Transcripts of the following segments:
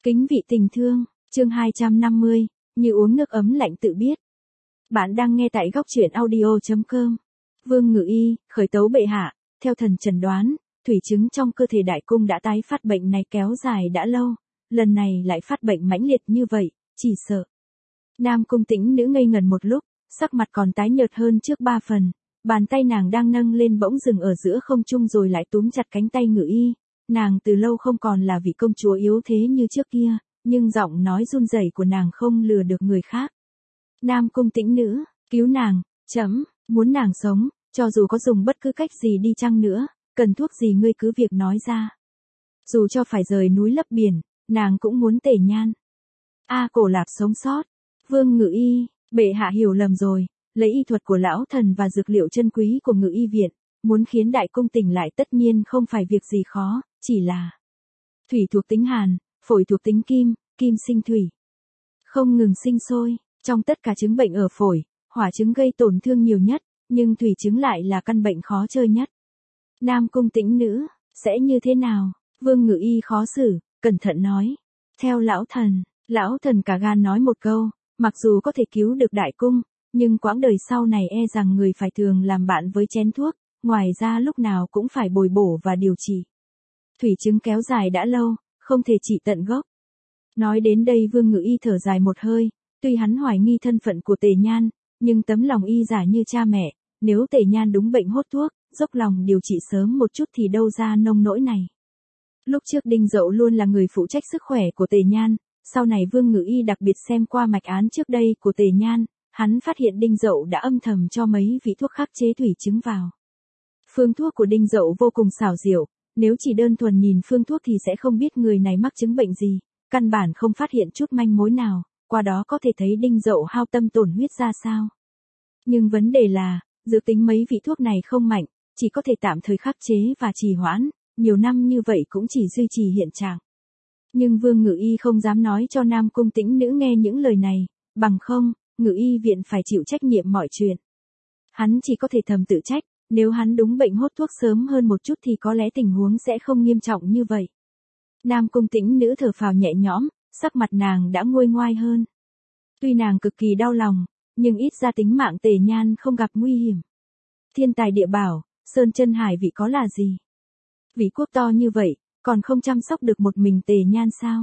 Kính vị tình thương, chương 250, như uống nước ấm lạnh tự biết. Bạn đang nghe tại góc truyện audio.com. Vương Ngự Y, khởi tấu bệ hạ, theo thần chẩn đoán, thủy chứng trong cơ thể đại cung đã tái phát bệnh này kéo dài đã lâu, lần này lại phát bệnh mãnh liệt như vậy, chỉ sợ. Nam cung tĩnh nữ ngây ngần một lúc, sắc mặt còn tái nhợt hơn trước 3 phần, bàn tay nàng đang nâng lên bỗng dừng ở giữa không trung rồi lại túm chặt cánh tay Ngự Y. Nàng từ lâu không còn là vị công chúa yếu thế như trước kia, nhưng giọng nói run rẩy của nàng không lừa được người khác. Nam cung tĩnh nữ, cứu nàng, chấm, muốn nàng sống, cho dù có dùng bất cứ cách gì đi chăng nữa, cần thuốc gì ngươi cứ việc nói ra. Dù cho phải rời núi lấp biển, nàng cũng muốn Tề Nhan. Cổ Lạp sống sót. Vương Ngự Y, bệ hạ hiểu lầm rồi, lấy y thuật của lão thần và dược liệu chân quý của Ngự Y viện, muốn khiến đại cung tỉnh lại tất nhiên không phải việc gì khó, chỉ là thủy thuộc tính hàn, phổi thuộc tính kim, kim sinh thủy. Không ngừng sinh sôi, trong tất cả chứng bệnh ở phổi, hỏa chứng gây tổn thương nhiều nhất, nhưng thủy chứng lại là căn bệnh khó chơi nhất. Nam cung tĩnh nữ, sẽ như thế nào? Vương Ngự Y khó xử, cẩn thận nói. Theo lão thần cả gan nói một câu, mặc dù có thể cứu được đại cung, nhưng quãng đời sau này e rằng người phải thường làm bạn với chén thuốc, ngoài ra lúc nào cũng phải bồi bổ và điều trị. Thủy chứng kéo dài đã lâu, không thể trị tận gốc. Nói đến đây Vương Ngự Y thở dài một hơi, tuy hắn hoài nghi thân phận của Tề Nhan, nhưng tấm lòng y giả như cha mẹ, nếu Tề Nhan đúng bệnh hốt thuốc, dốc lòng điều trị sớm một chút thì đâu ra nông nỗi này. Lúc trước Đinh Dậu luôn là người phụ trách sức khỏe của Tề Nhan, sau này Vương Ngự Y đặc biệt xem qua mạch án trước đây của Tề Nhan, hắn phát hiện Đinh Dậu đã âm thầm cho mấy vị thuốc khắc chế thủy chứng vào. Phương thuốc của Đinh Dậu vô cùng xảo diệu, nếu chỉ đơn thuần nhìn phương thuốc thì sẽ không biết người này mắc chứng bệnh gì, căn bản không phát hiện chút manh mối nào, qua đó có thể thấy Đinh Dậu hao tâm tổn huyết ra sao. Nhưng vấn đề là, dược tính mấy vị thuốc này không mạnh, chỉ có thể tạm thời khắc chế và trì hoãn, nhiều năm như vậy cũng chỉ duy trì hiện trạng. Nhưng Vương Ngự Y không dám nói cho Nam cung tĩnh nữ nghe những lời này, bằng không, Ngự Y viện phải chịu trách nhiệm mọi chuyện. Hắn chỉ có thể thầm tự trách, nếu hắn đúng bệnh hốt thuốc sớm hơn một chút thì có lẽ tình huống sẽ không nghiêm trọng như vậy. Nam cung tĩnh nữ thở phào nhẹ nhõm, sắc mặt nàng đã nguôi ngoai hơn. Tuy nàng cực kỳ đau lòng, nhưng ít ra tính mạng Tề Nhan không gặp nguy hiểm. Thiên tài địa bảo, sơn chân hải vị có là gì? Vị quốc to như vậy, còn không chăm sóc được một mình Tề Nhan sao?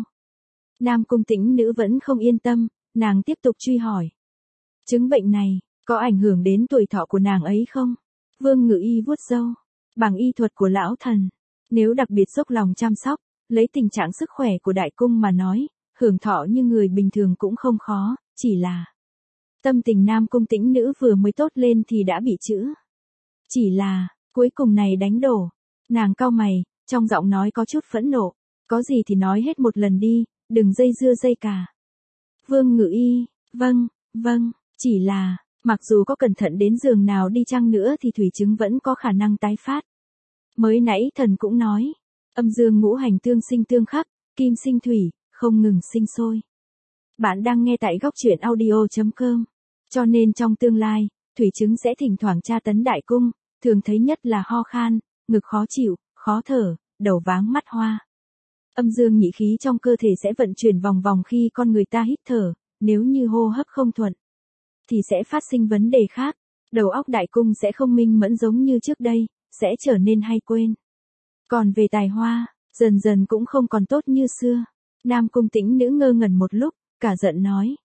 Nam cung tĩnh nữ vẫn không yên tâm, nàng tiếp tục truy hỏi. Chứng bệnh này, có ảnh hưởng đến tuổi thọ của nàng ấy không? Vương Ngự Y vuốt râu. Bằng y thuật của lão thần, nếu đặc biệt dốc lòng chăm sóc, lấy tình trạng sức khỏe của đại cung mà nói, hưởng thọ như người bình thường cũng không khó, chỉ là tâm tình Nam cung tĩnh nữ vừa mới tốt lên thì đã bị chữ. Chỉ là, cuối cùng này đánh đổ. Nàng cau mày, trong giọng nói có chút phẫn nộ. Có gì thì nói hết một lần đi, đừng dây dưa dây cả. Vương Ngự Y, vâng, chỉ là, mặc dù có cẩn thận đến giường nào đi chăng nữa thì thủy chứng vẫn có khả năng tái phát. Mới nãy thần cũng nói, âm dương ngũ hành tương sinh tương khắc, kim sinh thủy, không ngừng sinh sôi. Bạn đang nghe tại góc truyện audio.com. Cho nên trong tương lai, thủy chứng sẽ thỉnh thoảng tra tấn đại cung, thường thấy nhất là ho khan, ngực khó chịu, khó thở, đầu váng mắt hoa. Âm dương nhị khí trong cơ thể sẽ vận chuyển vòng vòng khi con người ta hít thở, nếu như hô hấp không thuận, thì sẽ phát sinh vấn đề khác. Đầu óc đại cung sẽ không minh mẫn giống như trước đây, sẽ trở nên hay quên. Còn về tài hoa, dần dần cũng không còn tốt như xưa. Nam cung tĩnh nữ ngơ ngẩn một lúc, cả giận nói.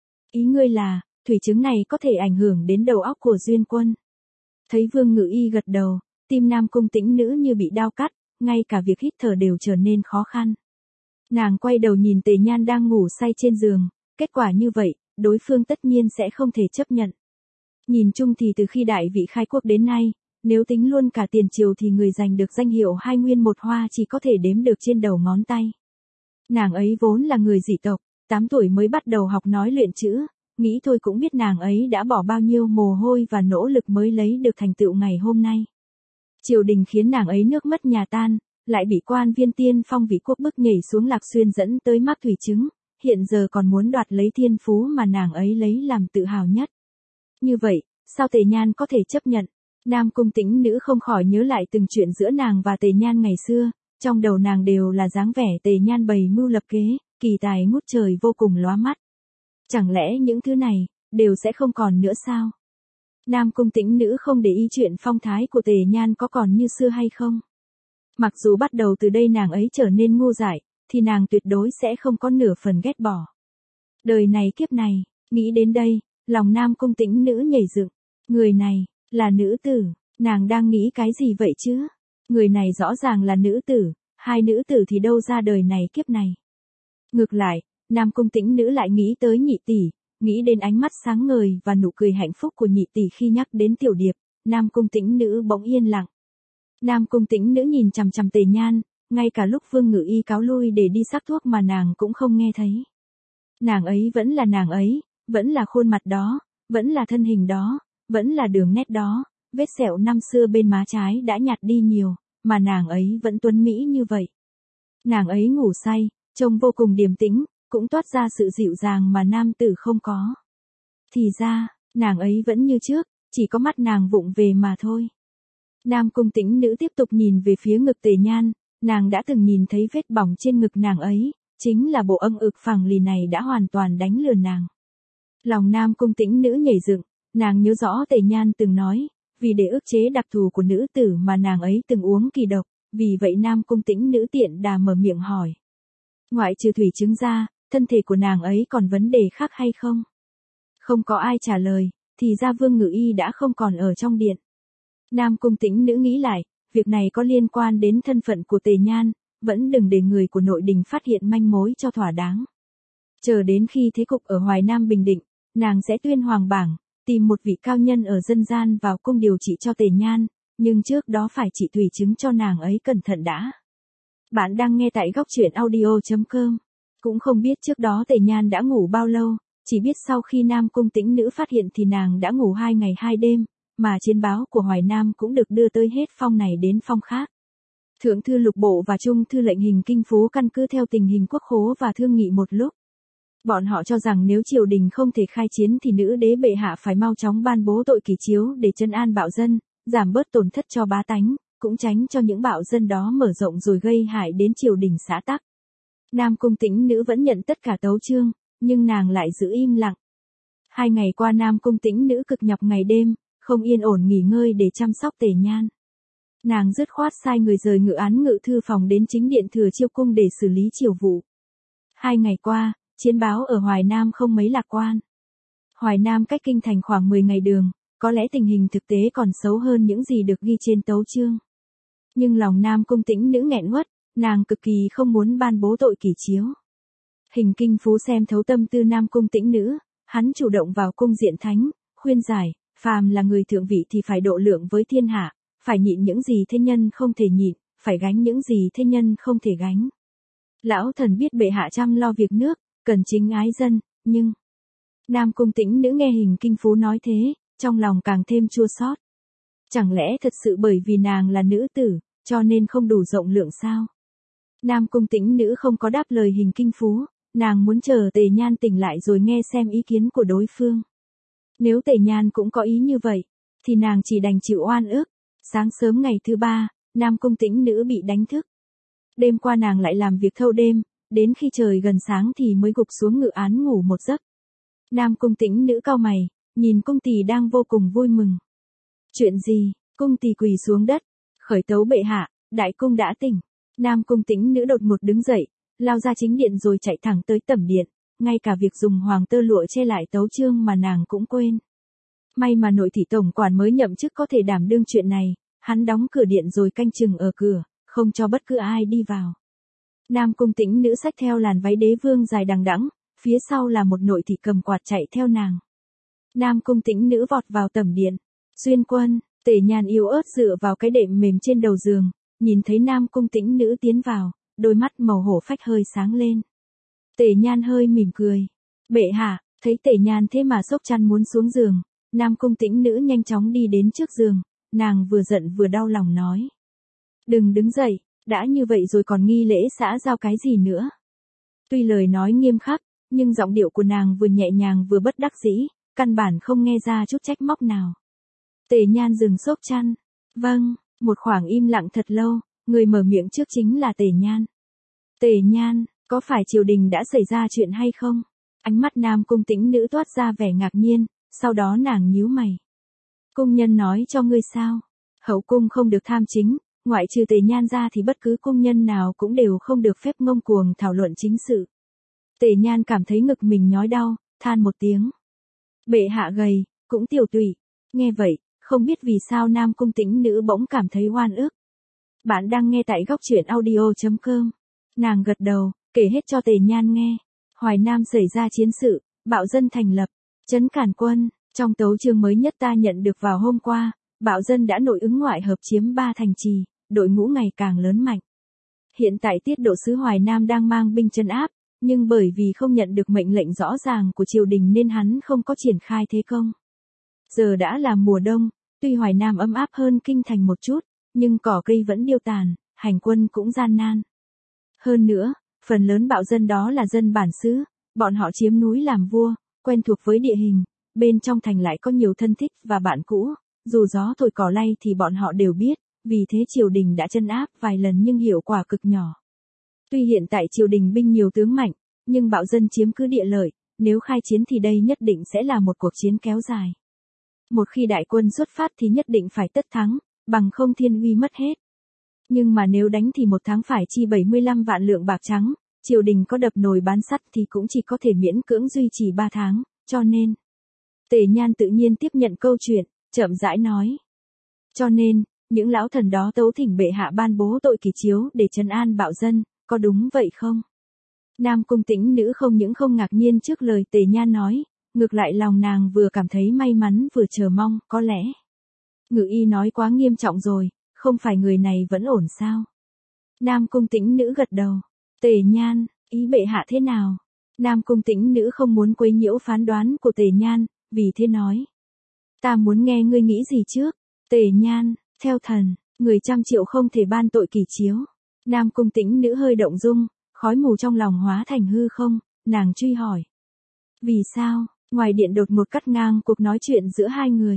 Ý ngươi là, thủy chứng này có thể ảnh hưởng đến đầu óc của Duyên Quân. Thấy Vương Ngự Y gật đầu, tim Nam cung tĩnh nữ như bị đao cắt, ngay cả việc hít thở đều trở nên khó khăn. Nàng quay đầu nhìn Tề Nhan đang ngủ say trên giường, kết quả như vậy, đối phương tất nhiên sẽ không thể chấp nhận. Nhìn chung thì từ khi đại vị khai quốc đến nay, nếu tính luôn cả tiền triều thì người giành được danh hiệu hai nguyên một hoa chỉ có thể đếm được trên đầu ngón tay. Nàng ấy vốn là người dị tộc, 8 tuổi mới bắt đầu học nói luyện chữ, nghĩ thôi cũng biết nàng ấy đã bỏ bao nhiêu mồ hôi và nỗ lực mới lấy được thành tựu ngày hôm nay. Triều đình khiến nàng ấy nước mất nhà tan, lại bị quan viên tiên phong vị quốc bức nhảy xuống Lạc Xuyên dẫn tới mắc thủy chứng, hiện giờ còn muốn đoạt lấy thiên phú mà nàng ấy lấy làm tự hào nhất. Như vậy, sao Tề Nhan có thể chấp nhận? Nam cung tĩnh nữ không khỏi nhớ lại từng chuyện giữa nàng và Tề Nhan ngày xưa, trong đầu nàng đều là dáng vẻ Tề Nhan bày mưu lập kế, kỳ tài ngút trời vô cùng lóa mắt. Chẳng lẽ những thứ này, đều sẽ không còn nữa sao? Nam Cung Tĩnh Nữ không để ý chuyện phong thái của Tề Nhan có còn như xưa hay không. Mặc dù bắt đầu từ đây nàng ấy trở nên ngu dại, thì nàng tuyệt đối sẽ không có nửa phần ghét bỏ. Đời này kiếp này, nghĩ đến đây, lòng Nam Cung Tĩnh Nữ nhảy dựng. Người này, là nữ tử, nàng đang nghĩ cái gì vậy chứ? Người này rõ ràng là nữ tử, hai nữ tử thì đâu ra đời này kiếp này. Ngược lại, Nam Cung Tĩnh Nữ lại nghĩ tới nhị tỷ, nghĩ đến ánh mắt sáng ngời và nụ cười hạnh phúc của nhị tỷ khi nhắc đến Tiểu Điệp, Nam Cung Tĩnh Nữ bỗng yên lặng. Nam Cung Tĩnh Nữ nhìn chằm chằm Tề Nhan, ngay cả lúc Vương Ngự Y cáo lui để đi sắc thuốc mà nàng cũng không nghe thấy. Nàng ấy vẫn là nàng ấy, vẫn là khuôn mặt đó, vẫn là thân hình đó, vẫn là đường nét đó, vết sẹo năm xưa bên má trái đã nhạt đi nhiều, mà nàng ấy vẫn tuấn mỹ như vậy. Nàng ấy ngủ say, trông vô cùng điềm tĩnh, cũng toát ra sự dịu dàng mà nam tử không có. Thì ra, nàng ấy vẫn như trước, chỉ có mắt nàng vụng về mà thôi. Nam Cung Tĩnh Nữ tiếp tục nhìn về phía ngực Tề Nhan, nàng đã từng nhìn thấy vết bỏng trên ngực nàng ấy, chính là bộ âm ực phẳng lì này đã hoàn toàn đánh lừa nàng. Lòng Nam Cung Tĩnh Nữ nhảy dựng, nàng nhớ rõ Tề Nhan từng nói, vì để ức chế đặc thù của nữ tử mà nàng ấy từng uống kỳ độc, vì vậy Nam Cung Tĩnh Nữ tiện đà mở miệng hỏi. Ngoại trừ thủy chứng ra, thân thể của nàng ấy còn vấn đề khác hay không? Không có ai trả lời, thì ra Vương Ngự Y đã không còn ở trong điện. Nam Cung Tĩnh Nữ nghĩ lại, việc này có liên quan đến thân phận của Tề Nhan, vẫn đừng để người của nội đình phát hiện manh mối cho thỏa đáng. Chờ đến khi thế cục ở Hoài Nam bình định, nàng sẽ tuyên hoàng bảng, tìm một vị cao nhân ở dân gian vào cung điều trị cho Tề Nhan, nhưng trước đó phải trị thủy chứng cho nàng ấy cẩn thận đã. Bạn đang nghe tại góc truyện audio.com. Cũng không biết trước đó Tề Nhan đã ngủ bao lâu, chỉ biết sau khi Nam Cung Tĩnh Nữ phát hiện thì nàng đã ngủ 2 ngày 2 đêm, mà chiến báo của Hoài Nam cũng được đưa tới hết phong này đến phong khác. Thượng thư lục bộ và trung thư lệnh hình kinh phú căn cứ theo tình hình quốc khố và thương nghị một lúc. Bọn họ cho rằng nếu triều đình không thể khai chiến thì nữ đế bệ hạ phải mau chóng ban bố tội kỷ chiếu để trấn an bạo dân, giảm bớt tổn thất cho bá tánh, cũng tránh cho những bạo dân đó mở rộng rồi gây hại đến triều đình xã tắc. Nam Cung Tĩnh Nữ vẫn nhận tất cả tấu chương, nhưng nàng lại giữ im lặng. 2 ngày qua Nam Cung Tĩnh Nữ cực nhọc ngày đêm, không yên ổn nghỉ ngơi để chăm sóc Tề Nhan. Nàng dứt khoát sai người rời ngự án ngự thư phòng đến chính điện Thừa Chiêu cung để xử lý triều vụ. 2 ngày qua, chiến báo ở Hoài Nam không mấy lạc quan. Hoài Nam cách kinh thành khoảng 10 ngày đường, có lẽ tình hình thực tế còn xấu hơn những gì được ghi trên tấu chương. Nhưng lòng Nam Cung Tĩnh Nữ nghẹn uất, nàng cực kỳ không muốn ban bố tội kỷ chiếu. Hình kinh phú xem thấu tâm tư Nam Cung Tĩnh Nữ, hắn chủ động vào cung diện thánh, khuyên giải, phàm là người thượng vị thì phải độ lượng với thiên hạ, phải nhịn những gì thế nhân không thể nhịn, phải gánh những gì thế nhân không thể gánh. Lão thần biết bệ hạ chăm lo việc nước, cần chính ái dân, nhưng... Nam Cung Tĩnh Nữ nghe hình kinh phú nói thế, trong lòng càng thêm chua xót. Chẳng lẽ thật sự bởi vì nàng là nữ tử, cho nên không đủ rộng lượng sao? Nam Cung Tĩnh Nữ không có đáp lời hình kinh phú, nàng muốn chờ Tề Nhan tỉnh lại rồi nghe xem ý kiến của đối phương. Nếu Tề Nhan cũng có ý như vậy, thì nàng chỉ đành chịu oan ức. Sáng sớm ngày thứ 3, Nam Cung Tĩnh Nữ bị đánh thức. Đêm qua nàng lại làm việc thâu đêm, đến khi trời gần sáng thì mới gục xuống ngự án ngủ một giấc. Nam Cung Tĩnh Nữ cau mày, nhìn cung tỳ đang vô cùng vui mừng. Chuyện gì? Cung tỳ quỳ xuống đất, khởi tấu bệ hạ, đại cung đã tỉnh. Nam Cung Tĩnh Nữ đột ngột đứng dậy, lao ra chính điện rồi chạy thẳng tới tẩm điện, ngay cả việc dùng hoàng tơ lụa che lại tấu chương mà nàng cũng quên. May mà nội thị tổng quản mới nhậm chức có thể đảm đương chuyện này, hắn đóng cửa điện rồi canh chừng ở cửa, không cho bất cứ ai đi vào. Nam Cung Tĩnh Nữ xách theo làn váy đế vương dài đằng đẵng, phía sau là một nội thị cầm quạt chạy theo nàng. Nam Cung Tĩnh Nữ vọt vào tẩm điện. Xuyên Quân, Tề Nhan yếu ớt dựa vào cái đệm mềm trên đầu giường, nhìn thấy Nam Cung Tĩnh Nữ tiến vào, đôi mắt màu hổ phách hơi sáng lên. Tề Nhan hơi mỉm cười. Bệ hạ, thấy Tề Nhan thế mà xốc chăn muốn xuống giường, Nam Cung Tĩnh Nữ nhanh chóng đi đến trước giường, nàng vừa giận vừa đau lòng nói. Đừng đứng dậy, đã như vậy rồi còn nghi lễ xã giao cái gì nữa. Tuy lời nói nghiêm khắc, nhưng giọng điệu của nàng vừa nhẹ nhàng vừa bất đắc dĩ, căn bản không nghe ra chút trách móc nào. Tề Nhan dừng xốc chăn. Vâng, một khoảng im lặng thật lâu, người mở miệng trước chính là Tề Nhan. Tề Nhan, Có phải triều đình đã xảy ra chuyện hay không? Ánh mắt Nam Cung Tĩnh Nữ toát ra vẻ ngạc nhiên, sau đó nàng nhíu mày. Cung nhân nói cho ngươi sao? Hậu cung không được tham chính, ngoại trừ Tề Nhan ra thì bất cứ cung nhân nào cũng đều không được phép ngông cuồng thảo luận chính sự. Tề Nhan cảm thấy ngực mình nhói đau, than một tiếng. Bệ hạ gầy, cũng tiểu tụy. Nghe vậy, không biết vì sao Nam Cung Tĩnh Nữ bỗng cảm thấy oan ức. Bạn đang nghe tại góc truyện audio.com. Nàng gật đầu, kể hết cho Tề Nhan nghe. Hoài Nam xảy ra chiến sự, bạo dân thành lập, trấn càn quân. Trong tấu chương mới nhất ta nhận được vào hôm qua, bạo dân đã nội ứng ngoại hợp chiếm 3 thành trì, đội ngũ ngày càng lớn mạnh. Hiện tại Tiết Độ sứ Hoài Nam đang mang binh trấn áp, nhưng bởi vì không nhận được mệnh lệnh rõ ràng của triều đình nên hắn không có triển khai thế công. Giờ đã là mùa đông, tuy Hoài Nam ấm áp hơn kinh thành một chút, nhưng cỏ cây vẫn điêu tàn, hành quân cũng gian nan. Hơn nữa, phần lớn bạo dân đó là dân bản xứ, bọn họ chiếm núi làm vua, quen thuộc với địa hình, bên trong thành lại có nhiều thân thích và bạn cũ, dù gió thổi cỏ lay thì bọn họ đều biết, vì thế triều đình đã trấn áp vài lần nhưng hiệu quả cực nhỏ. Tuy hiện tại triều đình binh nhiều tướng mạnh, nhưng bạo dân chiếm cứ địa lợi, nếu khai chiến thì đây nhất định sẽ là một cuộc chiến kéo dài. Một khi đại quân xuất phát thì nhất định phải tất thắng, bằng không thiên uy mất hết. Nhưng mà nếu đánh thì một tháng phải chi 75 vạn lượng bạc trắng, triều đình có đập nồi bán sắt thì cũng chỉ có thể miễn cưỡng duy trì 3 tháng, cho nên. Tề Nhan tự nhiên tiếp nhận câu chuyện, chậm rãi nói. Cho nên, những lão thần đó tấu thỉnh bệ hạ ban bố tội kỳ chiếu để trấn an bạo dân, có đúng vậy không? Nam Cung Tĩnh Nữ không những không ngạc nhiên trước lời Tề Nhan nói, ngược lại lòng nàng vừa cảm thấy may mắn vừa chờ mong, có lẽ. Ngự y nói quá nghiêm trọng rồi, không phải người này vẫn ổn sao? Nam Cung Tĩnh Nữ gật đầu. Tề Nhan, ý bệ hạ thế nào? Nam Cung Tĩnh Nữ không muốn quấy nhiễu phán đoán của Tề Nhan, vì thế nói. Ta muốn nghe ngươi nghĩ gì trước? Tề Nhan, theo thần, người 100 triệu không thể ban tội kỳ chiếu. Nam Cung Tĩnh Nữ hơi động dung, khói mù trong lòng hóa thành hư không, nàng truy hỏi. Vì sao? Ngoài điện đột ngột cắt ngang cuộc nói chuyện giữa hai người.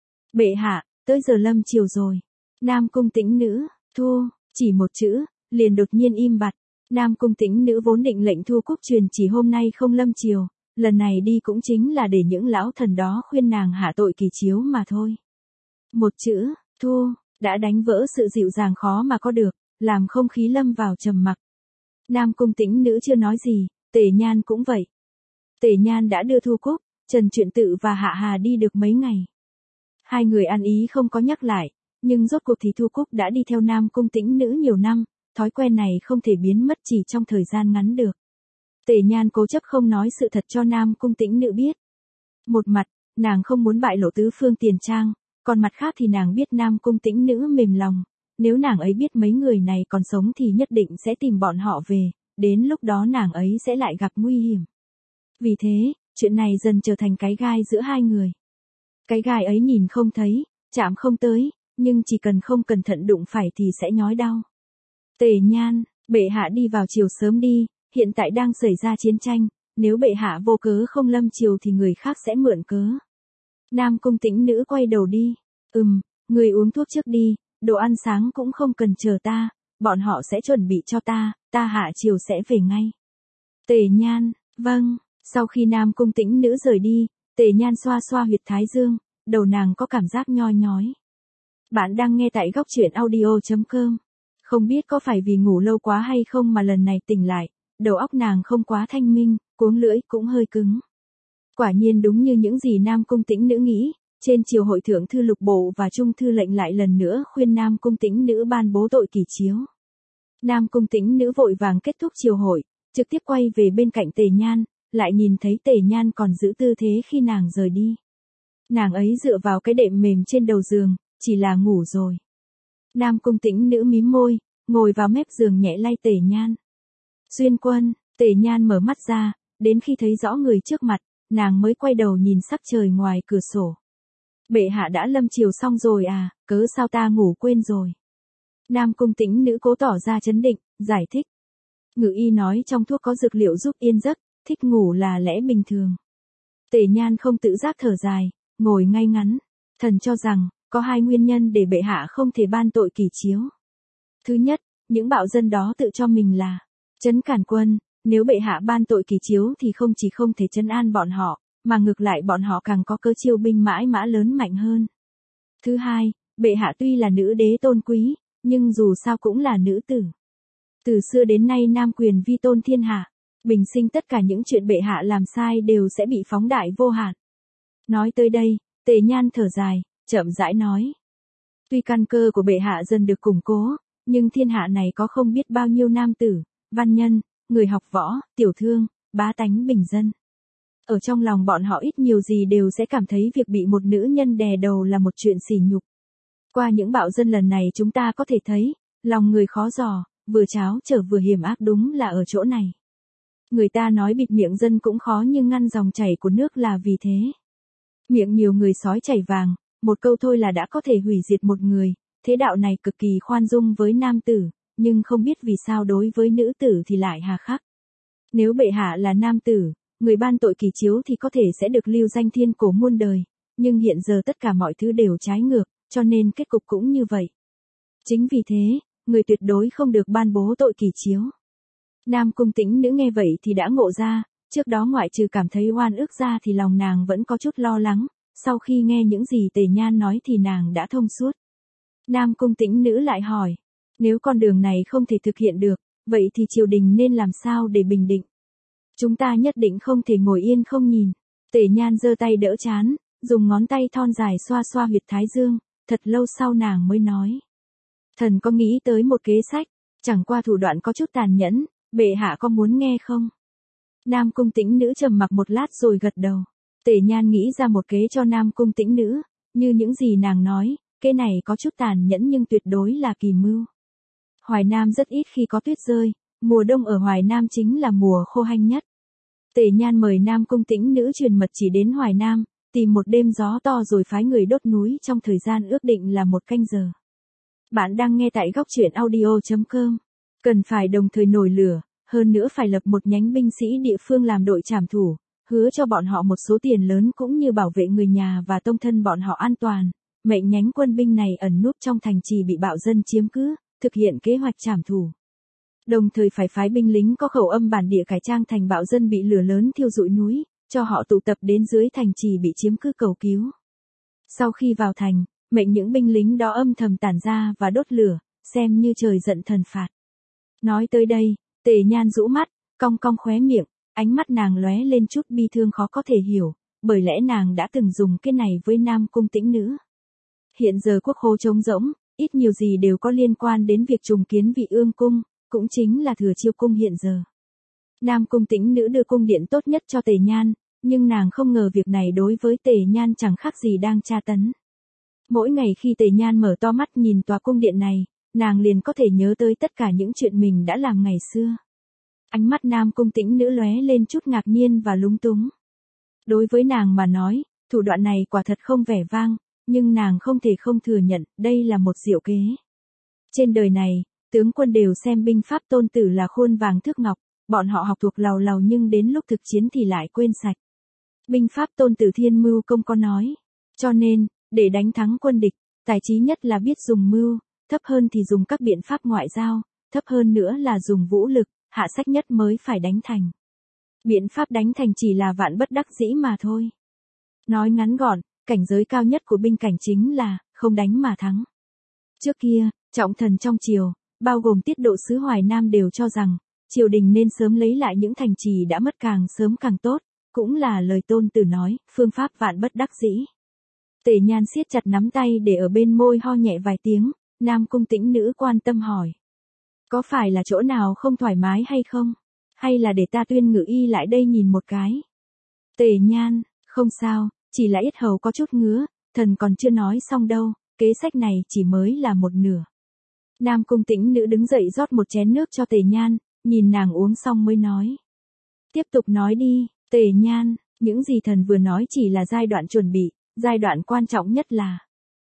Bệ hạ, tới giờ lâm chiều rồi. Nam Cung Tĩnh Nữ, thua, chỉ một chữ, liền đột nhiên im bặt. Nam Cung Tĩnh Nữ vốn định lệnh Thu Cúc truyền chỉ hôm nay không lâm chiều, lần này đi cũng chính là để những lão thần đó khuyên nàng hạ tội kỳ chiếu mà thôi. Một chữ, thua, đã đánh vỡ sự dịu dàng khó mà có được, làm không khí lâm vào trầm mặc. Nam Cung Tĩnh Nữ chưa nói gì, Tề Nhan cũng vậy. Tề Nhan đã đưa Thu Cúc, Trần Truyện Tự và Hạ Hà đi được mấy ngày. Hai người ăn ý không có nhắc lại, nhưng rốt cuộc thì Thu Cúc đã đi theo Nam Cung Tĩnh Nữ nhiều năm, thói quen này không thể biến mất chỉ trong thời gian ngắn được. Tề Nhan cố chấp không nói sự thật cho Nam Cung Tĩnh Nữ biết. Một mặt, nàng không muốn bại lộ tứ phương tiền trang, còn mặt khác thì nàng biết Nam Cung Tĩnh Nữ mềm lòng, nếu nàng ấy biết mấy người này còn sống thì nhất định sẽ tìm bọn họ về, đến lúc đó nàng ấy sẽ lại gặp nguy hiểm. Vì thế, chuyện này dần trở thành cái gai giữa hai người. Cái gai ấy nhìn không thấy, chạm không tới, nhưng chỉ cần không cẩn thận đụng phải thì sẽ nhói đau. Tề Nhan, bệ hạ đi vào chiều sớm đi, hiện tại đang xảy ra chiến tranh, nếu bệ hạ vô cớ không lâm chiều thì người khác sẽ mượn cớ. Nam Cung Tĩnh Nữ quay đầu đi. Người uống thuốc trước đi, đồ ăn sáng cũng không cần chờ ta, bọn họ sẽ chuẩn bị cho ta hạ chiều sẽ về ngay. Tề Nhan, vâng. Sau khi Nam Cung Tĩnh Nữ rời đi, Tề Nhan xoa xoa huyệt thái dương, đầu nàng có cảm giác nhoi nhói. Bạn đang nghe tại góc truyện audio.com. Không biết có phải vì ngủ lâu quá hay không mà lần này tỉnh lại, đầu óc nàng không quá thanh minh, cuống lưỡi cũng hơi cứng. Quả nhiên đúng như những gì Nam Cung Tĩnh Nữ nghĩ, trên triều hội thượng thư lục bộ và trung thư lệnh lại lần nữa khuyên Nam Cung Tĩnh Nữ ban bố tội kỳ chiếu. Nam Cung Tĩnh Nữ vội vàng kết thúc triều hội, trực tiếp quay về bên cạnh Tề Nhan, lại nhìn thấy Tề Nhan còn giữ tư thế khi nàng rời đi. Nàng ấy dựa vào cái đệm mềm trên đầu giường, chỉ là ngủ rồi. Nam Cung Tĩnh Nữ mím môi, ngồi vào mép giường nhẹ lay Tề Nhan. Xuyên Quân, Tề Nhan mở mắt ra, đến khi thấy rõ người trước mặt, nàng mới quay đầu nhìn sắc trời ngoài cửa sổ. Bệ hạ đã lâm chiều xong rồi à, cớ sao ta ngủ quên rồi. Nam Cung Tĩnh Nữ cố tỏ ra trấn định, giải thích. Ngự y nói trong thuốc có dược liệu giúp yên giấc, thích ngủ là lẽ bình thường. Tề Nhan không tự giác thở dài, ngồi ngay ngắn. Thần cho rằng, có hai nguyên nhân để bệ hạ không thể ban tội kỳ chiếu. Thứ nhất, những bạo dân đó tự cho mình là trấn càn quân, Nếu bệ hạ ban tội kỳ chiếu thì không chỉ không thể trấn an bọn họ, mà ngược lại bọn họ càng có cớ chiêu binh mãi mã lớn mạnh hơn. Thứ hai, bệ hạ tuy là nữ đế tôn quý, nhưng dù sao cũng là nữ tử. Từ xưa đến nay nam quyền vi tôn thiên hạ, bình sinh tất cả những chuyện bệ hạ làm sai đều sẽ bị phóng đại vô hạn. Nói tới đây, Tề Nhan thở dài, chậm rãi nói. Tuy căn cơ của bệ hạ dần được củng cố, nhưng thiên hạ này có không biết bao nhiêu nam tử, văn nhân, người học võ, tiểu thương, bá tánh bình dân. Ở trong lòng bọn họ ít nhiều gì đều sẽ cảm thấy việc bị một nữ nhân đè đầu là một chuyện sỉ nhục. Qua những bạo dân lần này chúng ta có thể thấy, lòng người khó dò, vừa tráo trở vừa hiểm ác đúng là ở chỗ này. Người ta nói bịt miệng dân cũng khó nhưng ngăn dòng chảy của nước là vì thế. Miệng nhiều người sói chảy vàng, một câu thôi là đã có thể hủy diệt một người, thế đạo này cực kỳ khoan dung với nam tử, nhưng không biết vì sao đối với nữ tử thì lại hà khắc. Nếu bệ hạ là nam tử, người ban tội kỳ chiếu thì có thể sẽ được lưu danh thiên cổ muôn đời, nhưng hiện giờ tất cả mọi thứ đều trái ngược, cho nên kết cục cũng như vậy. Chính vì thế, người tuyệt đối không được ban bố tội kỳ chiếu. Nam Cung Tĩnh Nữ nghe vậy thì đã ngộ ra, trước đó ngoại trừ cảm thấy oan ức ra thì lòng nàng vẫn có chút lo lắng, sau khi nghe những gì Tề Nhan nói thì nàng đã thông suốt. Nam Cung Tĩnh Nữ lại hỏi, nếu con đường này không thể thực hiện được, vậy thì triều đình nên làm sao để bình định? Chúng ta nhất định không thể ngồi yên không nhìn. Tề Nhan giơ tay đỡ trán, dùng ngón tay thon dài xoa xoa huyệt thái dương, thật lâu sau nàng mới nói. Thần có nghĩ tới một kế sách, chẳng qua thủ đoạn có chút tàn nhẫn, bệ hạ có muốn nghe không? Nam Cung Tĩnh Nữ trầm mặc một lát rồi gật đầu. Tề Nhan nghĩ ra một kế cho Nam Cung Tĩnh Nữ, như những gì nàng nói, kế này có chút tàn nhẫn nhưng tuyệt đối là kỳ mưu. Hoài Nam rất ít khi có tuyết rơi, mùa đông ở Hoài Nam chính là mùa khô hanh nhất. Tề Nhan mời Nam Cung Tĩnh Nữ truyền mật chỉ đến Hoài Nam, tìm một đêm gió to rồi phái người đốt núi trong thời gian ước định là 1 canh giờ. Bạn đang nghe tại góc truyện audio.com. Cần phải đồng thời nổi lửa, hơn nữa phải lập một nhánh binh sĩ địa phương làm đội trảm thủ, hứa cho bọn họ một số tiền lớn cũng như bảo vệ người nhà và tông thân bọn họ an toàn. Mệnh nhánh quân binh này ẩn núp trong thành trì bị bạo dân chiếm cứ, thực hiện kế hoạch trảm thủ. Đồng thời phải phái binh lính có khẩu âm bản địa cải trang thành bạo dân bị lửa lớn thiêu rụi núi, cho họ tụ tập đến dưới thành trì bị chiếm cứ cầu cứu. Sau khi vào thành, mệnh những binh lính đó âm thầm tản ra và đốt lửa, xem như trời giận thần phạt. Nói tới đây, Tề Nhan rũ mắt, cong cong khóe miệng, ánh mắt nàng lóe lên chút bi thương khó có thể hiểu, bởi lẽ nàng đã từng dùng cái này với Nam Cung Tĩnh Nữ. Hiện giờ quốc khố trống rỗng, ít nhiều gì đều có liên quan đến việc trùng kiến Vị Ương cung, cũng chính là Thừa Chiêu cung hiện giờ. Nam Cung Tĩnh Nữ đưa cung điện tốt nhất cho Tề Nhan, nhưng nàng không ngờ việc này đối với Tề Nhan chẳng khác gì đang tra tấn. Mỗi ngày khi Tề Nhan mở to mắt nhìn tòa cung điện này, nàng liền có thể nhớ tới tất cả những chuyện mình đã làm ngày xưa. Ánh mắt Nam Cung Tĩnh Nữ lóe lên chút ngạc nhiên và lúng túng. Đối với nàng mà nói, thủ đoạn này quả thật không vẻ vang, nhưng nàng không thể không thừa nhận, đây là một diệu kế. Trên đời này, tướng quân đều xem binh pháp Tôn Tử là khuôn vàng thước ngọc, bọn họ học thuộc làu làu nhưng đến lúc thực chiến thì lại quên sạch. Binh pháp Tôn Tử Thiên Mưu Công có nói, cho nên, để đánh thắng quân địch, tài trí nhất là biết dùng mưu, thấp hơn thì dùng các biện pháp ngoại giao, thấp hơn nữa là dùng vũ lực, hạ sách nhất mới phải đánh thành. Biện pháp đánh thành chỉ là vạn bất đắc dĩ mà thôi. Nói ngắn gọn, cảnh giới cao nhất của binh cảnh chính là, không đánh mà thắng. Trước kia, trọng thần trong triều, bao gồm tiết độ sứ Hoài Nam đều cho rằng, triều đình nên sớm lấy lại những thành trì đã mất càng sớm càng tốt, cũng là lời Tôn Tử nói, phương pháp vạn bất đắc dĩ. Tề Nhan siết chặt nắm tay để ở bên môi ho nhẹ vài tiếng, Nam Cung Tĩnh Nữ quan tâm hỏi. Có phải là chỗ nào không thoải mái hay không? Hay là để ta tuyên ngự y lại đây nhìn một cái? Tề Nhan, không sao, chỉ là yết hầu có chút ngứa, thần còn chưa nói xong đâu, kế sách này chỉ mới là một nửa. Nam Cung Tĩnh Nữ đứng dậy rót một chén nước cho Tề Nhan, nhìn nàng uống xong mới nói. Tiếp tục nói đi, Tề Nhan, những gì thần vừa nói chỉ là giai đoạn chuẩn bị, giai đoạn quan trọng nhất là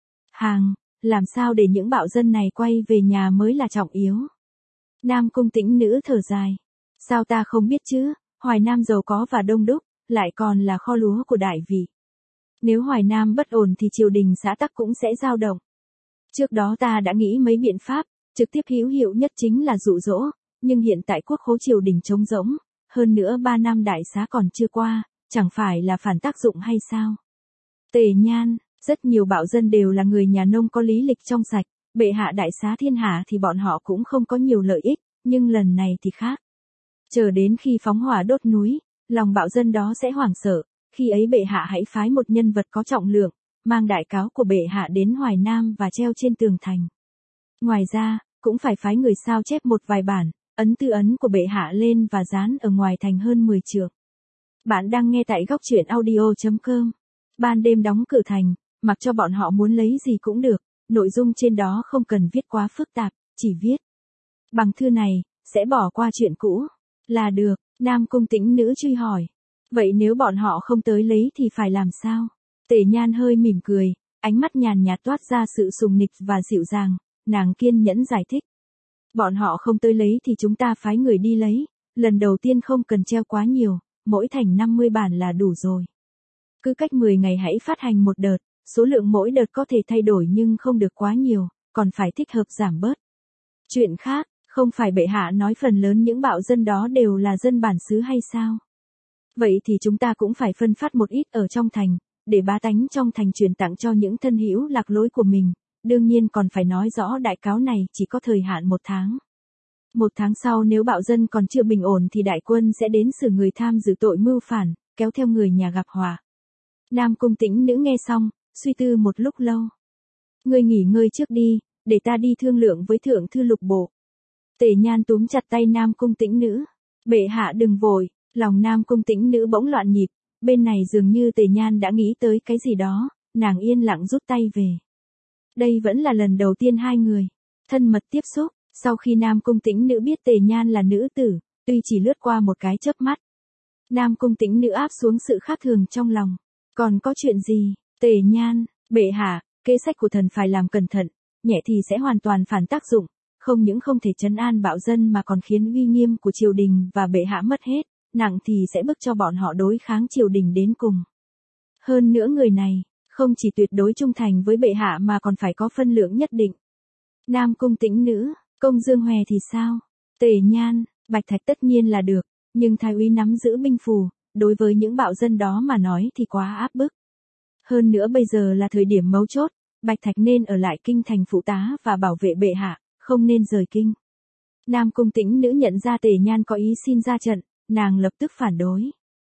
làm sao để những bạo dân này quay về nhà mới là trọng yếu. Nam Cung Tĩnh Nữ thở dài. Sao ta không biết chứ, Hoài Nam giàu có và đông đúc, lại còn là kho lúa của đại vị. Nếu Hoài Nam bất ổn thì triều đình xã tắc cũng sẽ dao động. Trước đó ta đã nghĩ mấy biện pháp, trực tiếp hữu hiệu nhất chính là dụ dỗ, nhưng hiện tại quốc khố triều đình trống rỗng, hơn nữa 3 năm đại xá còn chưa qua, chẳng phải là phản tác dụng hay sao? Tề Nhan, rất nhiều bạo dân đều là người nhà nông có lý lịch trong sạch, bệ hạ đại xá thiên hạ thì bọn họ cũng không có nhiều lợi ích, nhưng lần này thì khác. Chờ đến khi phóng hỏa đốt núi, lòng bạo dân đó sẽ hoảng sợ, khi ấy bệ hạ hãy phái một nhân vật có trọng lượng, mang đại cáo của bệ hạ đến Hoài Nam và treo trên tường thành. Ngoài ra, cũng phải phái người sao chép một vài bản, ấn tư ấn của bệ hạ lên và dán ở ngoài thành hơn 10 trượng. Bạn đang nghe tại góc truyện audio.com. Ban đêm đóng cửa thành, mặc cho bọn họ muốn lấy gì cũng được, nội dung trên đó không cần viết quá phức tạp, chỉ viết. Bằng thư này, sẽ bỏ qua chuyện cũ. Là được, Nam Cung Tĩnh Nữ truy hỏi. Vậy nếu bọn họ không tới lấy thì phải làm sao? Tề Nhan hơi mỉm cười, ánh mắt nhàn nhạt toát ra sự sùng nịch và dịu dàng, nàng kiên nhẫn giải thích. Bọn họ không tới lấy thì chúng ta phái người đi lấy, lần đầu tiên không cần treo quá nhiều, mỗi thành 50 bản là đủ rồi. Cứ cách 10 ngày hãy phát hành một đợt, số lượng mỗi đợt có thể thay đổi nhưng không được quá nhiều, còn phải thích hợp giảm bớt. Chuyện khác, không phải bệ hạ nói phần lớn những bạo dân đó đều là dân bản xứ hay sao? Vậy thì chúng ta cũng phải phân phát một ít ở trong thành, để bá tánh trong thành truyền tặng cho những thân hữu lạc lối của mình, đương nhiên còn phải nói rõ đại cáo này chỉ có thời hạn 1 tháng. 1 tháng sau nếu bạo dân còn chưa bình ổn thì đại quân sẽ đến xử người tham dự tội mưu phản, kéo theo người nhà gặp họa. Nam Cung Tĩnh Nữ nghe xong, suy tư một lúc lâu. Ngươi nghỉ ngơi trước đi, để ta đi thương lượng với thượng thư lục bộ. Tề Nhan túm chặt tay Nam Cung Tĩnh Nữ. Bệ hạ đừng vội, lòng Nam Cung Tĩnh Nữ bỗng loạn nhịp, bên này dường như Tề Nhan đã nghĩ tới cái gì đó, nàng yên lặng rút tay về. Đây vẫn là lần đầu tiên hai người thân mật tiếp xúc, sau khi Nam Cung Tĩnh Nữ biết Tề Nhan là nữ tử, tuy chỉ lướt qua một cái chớp mắt. Nam Cung Tĩnh Nữ áp xuống sự khác thường trong lòng. Còn có chuyện gì? Tề Nhan, bệ hạ, kế sách của thần phải làm cẩn thận, nhẹ thì sẽ hoàn toàn phản tác dụng, không những không thể trấn an bạo dân mà còn khiến uy nghiêm của triều đình và bệ hạ mất hết, nặng thì sẽ bức cho bọn họ đối kháng triều đình đến cùng. Hơn nữa người này, không chỉ tuyệt đối trung thành với bệ hạ mà còn phải có phân lượng nhất định. Nam Cung Tĩnh Nữ, Công Dương Hòe thì sao? Tề Nhan, Bạch Thạch tất nhiên là được, nhưng thái úy nắm giữ binh phù, đối với những bạo dân đó mà nói thì quá áp bức. Hơn nữa bây giờ là thời điểm mấu chốt, Bạch Thạch nên ở lại kinh thành phụ tá và bảo vệ bệ hạ, không nên rời kinh. Nam Cung Tĩnh Nữ nhận ra Tề Nhan có ý xin ra trận, nàng lập tức phản đối.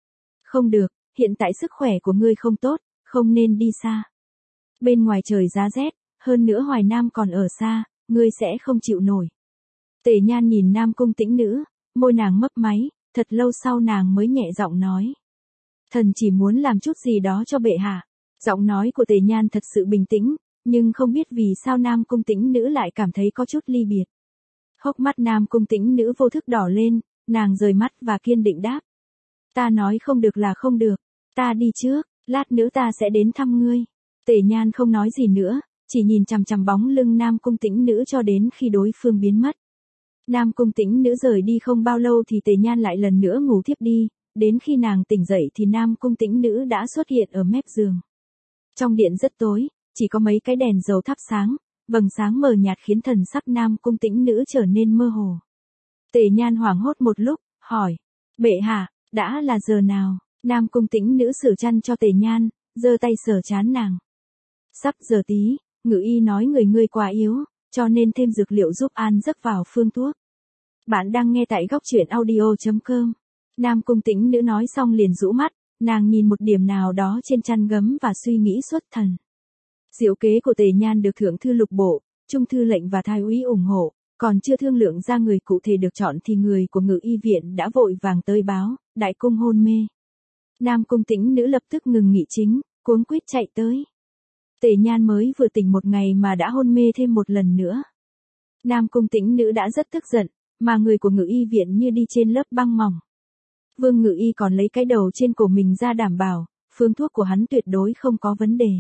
Không được, hiện tại sức khỏe của ngươi không tốt, không nên đi xa. Bên ngoài trời giá rét, hơn nữa Hoài Nam còn ở xa, ngươi sẽ không chịu nổi. Tề Nhan nhìn Nam Cung Tĩnh Nữ, môi nàng mấp máy, thật lâu sau nàng mới nhẹ giọng nói. Thần chỉ muốn làm chút gì đó cho bệ hạ. Giọng nói của Tề Nhan thật sự bình tĩnh, nhưng không biết vì sao Nam Cung Tĩnh Nữ lại cảm thấy có chút ly biệt. Hốc mắt Nam Cung Tĩnh Nữ vô thức đỏ lên, nàng rời mắt và kiên định đáp. Ta nói không được là không được, ta đi trước, lát nữa ta sẽ đến thăm ngươi. Tề Nhan không nói gì nữa, chỉ nhìn chằm chằm bóng lưng Nam Cung Tĩnh Nữ cho đến khi đối phương biến mất. Nam Cung Tĩnh Nữ rời đi không bao lâu thì Tề Nhan lại lần nữa ngủ thiếp đi, đến khi nàng tỉnh dậy thì Nam Cung Tĩnh Nữ đã xuất hiện ở mép giường. Trong điện rất tối, chỉ có mấy cái đèn dầu thắp sáng, vầng sáng mờ nhạt khiến thần sắc Nam Cung Tĩnh Nữ trở nên mơ hồ. Tề Nhan hoảng hốt một lúc, hỏi, bệ hạ, đã là giờ nào? Nam Cung Tĩnh Nữ sửa chăn cho Tề Nhan, giơ tay sờ trán nàng. Sắp giờ tí, ngự y nói người ngươi quá yếu, cho nên thêm dược liệu giúp an giấc vào phương thuốc. Bạn đang nghe tại góc truyện audio.com. Nam Cung Tĩnh Nữ nói xong liền rũ mắt, nàng nhìn một điểm nào đó trên chăn gấm và suy nghĩ xuất thần. Diệu kế của Tề Nhan được thượng thư lục bộ, trung thư lệnh và thái úy ủng hộ, còn chưa thương lượng ra người cụ thể được chọn thì người của ngự y viện đã vội vàng tới báo, đại cung hôn mê. Nam Cung Tĩnh Nữ lập tức ngừng nghị chính, cuống quýt chạy tới. Tề Nhan mới vừa tỉnh một ngày mà đã hôn mê thêm một lần nữa. Nam Cung Tĩnh Nữ đã rất tức giận, mà người của ngự y viện như đi trên lớp băng mỏng. Vương Ngự Y còn lấy cái đầu trên cổ mình ra đảm bảo, phương thuốc của hắn tuyệt đối không có vấn đề.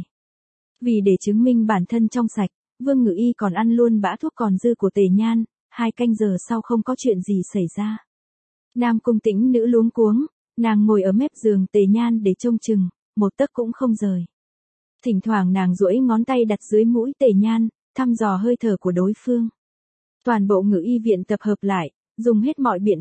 Vì để chứng minh bản thân trong sạch, Vương Ngự Y còn ăn luôn bã thuốc còn dư của Tề Nhan, 2 canh giờ sau không có chuyện gì xảy ra. Nam Cung Tĩnh Nữ luống cuống, nàng ngồi ở mép giường Tề Nhan để trông chừng, một tấc cũng không rời. Thỉnh thoảng nàng duỗi ngón tay đặt dưới mũi Tề Nhan, thăm dò hơi thở của đối phương. Toàn bộ ngự y viện tập hợp lại, dùng hết mọi biện pháp,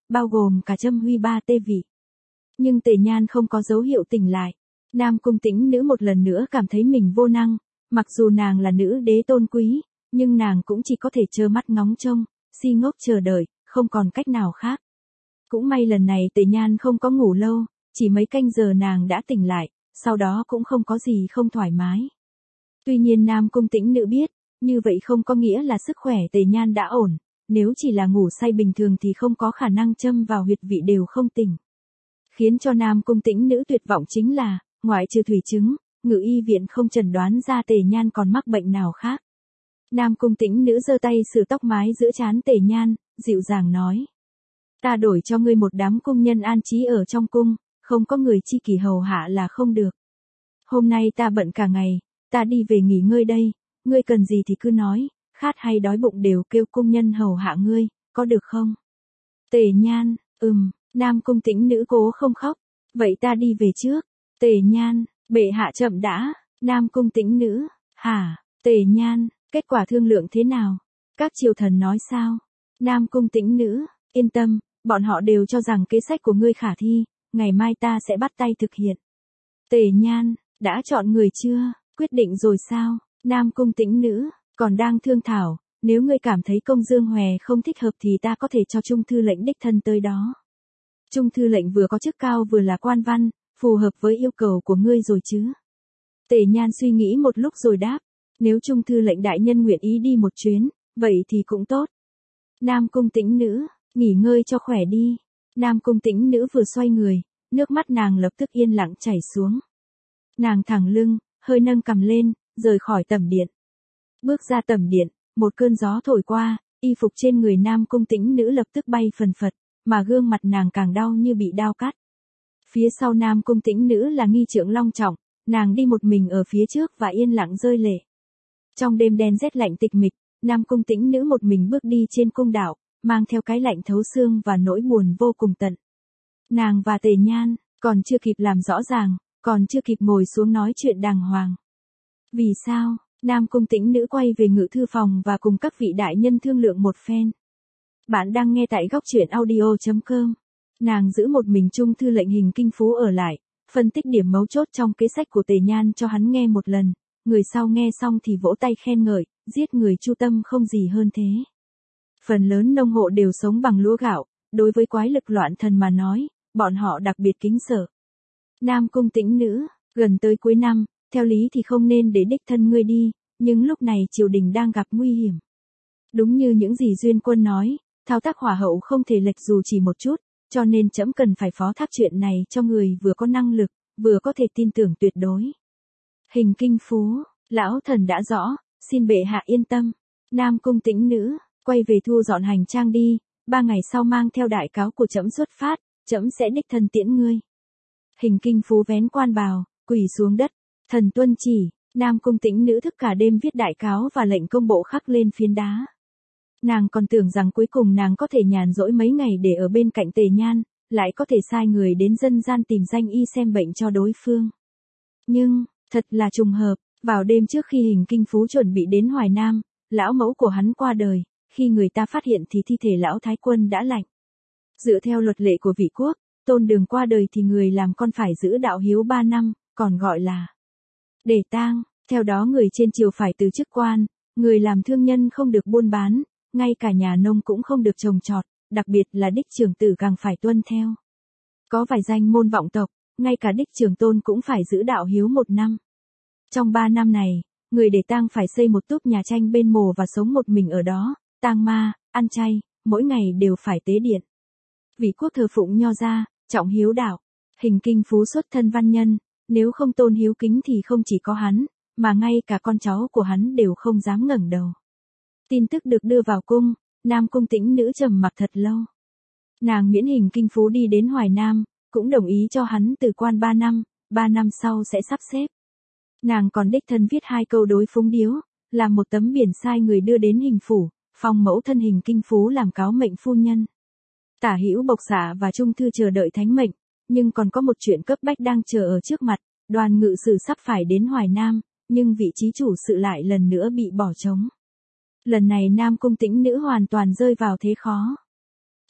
bao gồm cả Trâm Huy ba tê vị. Nhưng Tề Nhan không có dấu hiệu tỉnh lại. Nam Cung Tĩnh Nữ một lần nữa cảm thấy mình vô năng, mặc dù nàng là nữ đế tôn quý, nhưng nàng cũng chỉ có thể trơ mắt ngóng trông, si ngốc chờ đợi, không còn cách nào khác. Cũng may lần này Tề Nhan không có ngủ lâu, chỉ mấy canh giờ nàng đã tỉnh lại, sau đó cũng không có gì không thoải mái. Tuy nhiên Nam Cung Tĩnh Nữ biết, như vậy không có nghĩa là sức khỏe Tề Nhan đã ổn, nếu chỉ là ngủ say bình thường thì không có khả năng châm vào huyệt vị đều không tỉnh. Khiến cho Nam Cung Tĩnh Nữ tuyệt vọng chính là, ngoại trừ thủy chứng, Ngự y viện không chẩn đoán ra Tề Nhan còn mắc bệnh nào khác. Nam Cung Tĩnh Nữ giơ tay sửa tóc mái giữa trán Tề Nhan, dịu dàng nói. Ta đổi cho ngươi một đám cung nhân an trí ở trong cung, không có người chi kỷ hầu hạ là không được. Hôm nay ta bận cả ngày, ta đi về nghỉ ngơi đây, ngươi cần gì thì cứ nói, khát hay đói bụng đều kêu cung nhân hầu hạ ngươi, có được không? Tề Nhan, Nam Cung Tĩnh Nữ cố không khóc, vậy ta đi về trước. Tề Nhan, bệ hạ chậm đã. Nam Cung Tĩnh Nữ, hả? Tề Nhan, kết quả thương lượng thế nào? Các triều thần nói sao? Nam Cung Tĩnh Nữ, yên tâm, bọn họ đều cho rằng kế sách của ngươi khả thi, ngày mai ta sẽ bắt tay thực hiện. Tề Nhan, đã chọn người chưa? Quyết định rồi sao? Nam Cung Tĩnh Nữ, còn đang thương thảo, nếu ngươi cảm thấy công Dương Hòe không thích hợp thì ta có thể cho Trung thư lệnh đích thân tới đó. Trung thư lệnh vừa có chức cao vừa là quan văn, phù hợp với yêu cầu của ngươi rồi chứ? Tề Nhan suy nghĩ một lúc rồi đáp, nếu Trung thư lệnh đại nhân nguyện ý đi một chuyến, vậy thì cũng tốt. Nam Cung Tĩnh Nữ, nghỉ ngơi cho khỏe đi. Nam Cung Tĩnh Nữ vừa xoay người, nước mắt nàng lập tức yên lặng chảy xuống. Nàng thẳng lưng, hơi nâng cằm lên, rời khỏi tẩm điện. Bước ra tẩm điện, một cơn gió thổi qua, y phục trên người Nam Cung Tĩnh Nữ lập tức bay phần phật, mà gương mặt nàng càng đau như bị đao cắt. Phía sau Nam Cung Tĩnh Nữ là nghi trượng long trọng, nàng đi một mình ở phía trước và yên lặng rơi lệ. Trong đêm đen rét lạnh tịch mịch, Nam Cung Tĩnh Nữ một mình bước đi trên cung đạo, mang theo cái lạnh thấu xương và nỗi buồn vô cùng tận. Nàng và Tề Nhan, còn chưa kịp làm rõ ràng, còn chưa kịp ngồi xuống nói chuyện đàng hoàng. Vì sao, Nam Cung Tĩnh Nữ quay về ngự thư phòng và cùng các vị đại nhân thương lượng một phen. Bạn đang nghe tại góc truyện audio.com. Nàng giữ một mình Trung thư lệnh Hình Kinh Phú ở lại, phân tích điểm mấu chốt trong kế sách của Tề Nhan cho hắn nghe một lần, người sau nghe xong thì vỗ tay khen ngợi, giết người chu tâm không gì hơn thế. Phần lớn nông hộ đều sống bằng lúa gạo, đối với quái lực loạn thần mà nói, bọn họ đặc biệt kính sợ. Nam Cung Tĩnh Nữ, gần tới cuối năm, theo lý thì không nên để đích thân ngươi đi, nhưng lúc này triều đình đang gặp nguy hiểm. Đúng như những gì Duyên Quân nói, thao tác hỏa hậu không thể lệch dù chỉ một chút, cho nên trẫm cần phải phó thác chuyện này cho người vừa có năng lực, vừa có thể tin tưởng tuyệt đối. Hình Kinh Phú, lão thần đã rõ, xin bệ hạ yên tâm. Nam Cung Tĩnh Nữ, quay về thu dọn hành trang đi, 3 ngày sau mang theo đại cáo của trẫm xuất phát, trẫm sẽ đích thân tiễn ngươi. Hình Kinh Phú vén quan bào, quỳ xuống đất, thần tuân chỉ. Nam Cung Tĩnh Nữ thức cả đêm viết đại cáo và lệnh công bộ khắc lên phiến đá. Nàng còn tưởng rằng cuối cùng nàng có thể nhàn rỗi mấy ngày để ở bên cạnh Tề Nhan, lại có thể sai người đến dân gian tìm danh y xem bệnh cho đối phương. Nhưng, thật là trùng hợp, vào đêm trước khi Hình Kinh Phú chuẩn bị đến Hoài Nam, lão mẫu của hắn qua đời, khi người ta phát hiện thì thi thể lão thái quân đã lạnh. Dựa theo luật lệ của vị quốc, Tôn Đường qua đời thì người làm con phải giữ đạo hiếu 3 năm, còn gọi là để tang, theo đó người trên triều phải từ chức quan, người làm thương nhân không được buôn bán, ngay cả nhà nông cũng không được trồng trọt, đặc biệt là đích trưởng tử càng phải tuân theo. Có vài danh môn vọng tộc, ngay cả đích trưởng tôn cũng phải giữ đạo hiếu 1 năm. Trong 3 năm này, người để tang phải xây một túp nhà tranh bên mồ và sống một mình ở đó, tang ma, ăn chay, mỗi ngày đều phải tế điện. Vị quốc thờ phụng nho gia, trọng hiếu đạo. Hình Kinh Phú xuất thân văn nhân, nếu không tôn hiếu kính thì không chỉ có hắn, mà ngay cả con cháu của hắn đều không dám ngẩng đầu. Tin tức được đưa vào cung, Nam Cung Tĩnh Nữ trầm mặc thật lâu. Nàng miễn Hình Kinh Phú đi đến Hoài Nam, cũng đồng ý cho hắn từ quan 3 năm, 3 năm sau sẽ sắp xếp. Nàng còn đích thân viết 2 câu đối phúng điếu, làm một tấm biển sai người đưa đến Hình phủ, phong mẫu thân Hình Kinh Phú làm cáo mệnh phu nhân. Tả Hữu Bộc Xạ và Trung thư chờ đợi thánh mệnh, nhưng còn có một chuyện cấp bách đang chờ ở trước mặt, Đoàn ngự sử sắp phải đến Hoài Nam, nhưng vị trí chủ sự lại lần nữa bị bỏ trống. Lần này Nam Cung Tĩnh Nữ hoàn toàn rơi vào thế khó.